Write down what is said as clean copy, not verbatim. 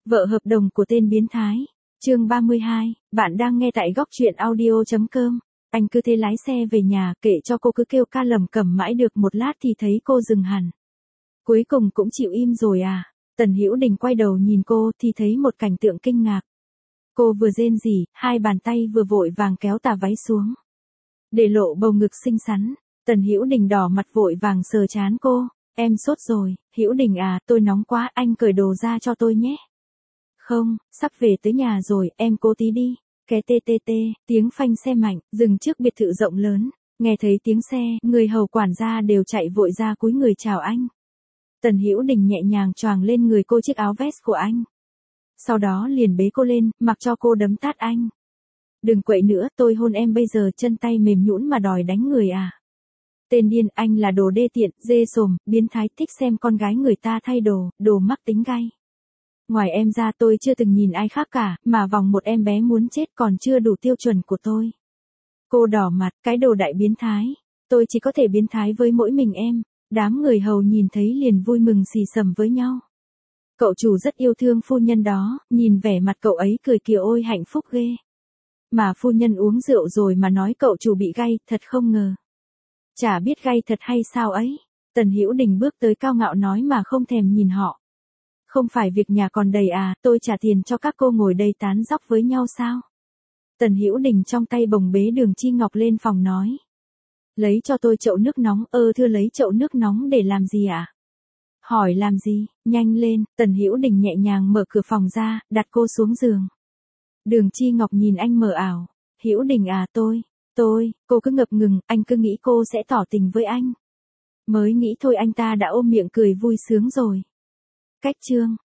Vợ hợp đồng của tên biến thái. Chương 32, bạn đang nghe tại góc truyện audio.com. Anh cứ thế lái xe về nhà, kệ cho cô cứ kêu ca lầm cẩm mãi được một lát thì thấy cô dừng hẳn. Cuối cùng cũng chịu im rồi à? Tần Hữu Đình quay đầu nhìn cô thì thấy một cảnh tượng kinh ngạc. Cô vừa rên rỉ, hai bàn tay vừa vội vàng kéo tà váy xuống, để lộ bầu ngực xinh xắn. Tần Hữu Đình đỏ mặt vội vàng sờ trán cô. Em sốt rồi, Hữu Đình à, tôi nóng quá, anh cởi đồ ra cho tôi nhé. Không, sắp về tới nhà rồi, em cố tí đi. Cái tê tê tê, tiếng phanh xe mạnh, dừng trước biệt thự rộng lớn. Nghe thấy tiếng xe, người hầu quản gia đều chạy vội ra cúi người chào anh. Tần Hữu Đình nhẹ nhàng choàng lên người cô chiếc áo vest của anh. Sau đó liền bế cô lên, mặc cho cô đấm tát anh. Đừng quậy nữa, tôi hôn em bây giờ. Chân tay mềm nhũn mà đòi đánh người à? Tên điên, anh là đồ đê tiện, dê sồm, biến thái, thích xem con gái người ta thay đồ, đồ mắc tính gay. Ngoài em ra tôi chưa từng nhìn ai khác cả, mà vòng một em bé muốn chết còn chưa đủ tiêu chuẩn của tôi. Cô đỏ mặt, cái đồ đại biến thái. Tôi chỉ có thể biến thái với mỗi mình em. Đám người hầu nhìn thấy liền vui mừng xì xầm với nhau. Cậu chủ rất yêu thương phu nhân đó, nhìn vẻ mặt cậu ấy cười kìa, ôi hạnh phúc ghê. Mà phu nhân uống rượu rồi mà nói cậu chủ bị gay, thật không ngờ. Chả biết gay thật hay sao ấy. Tần Hữu Đình bước tới cao ngạo nói mà không thèm nhìn họ. Không phải việc nhà còn đầy à, tôi trả tiền cho các cô ngồi đây tán dóc với nhau sao? Tần Hữu Đình trong tay bồng bế Đường Chi Ngọc lên phòng nói. Lấy cho tôi chậu nước nóng. Thưa, lấy chậu nước nóng để làm gì ạ? Hỏi làm gì, nhanh lên. Tần Hữu Đình nhẹ nhàng mở cửa phòng ra, đặt cô xuống giường. Đường Chi Ngọc nhìn anh mờ ảo. Hữu Đình à, cô cứ ngập ngừng, anh cứ nghĩ cô sẽ tỏ tình với anh. Mới nghĩ thôi anh ta đã ôm miệng cười vui sướng rồi. Cách chương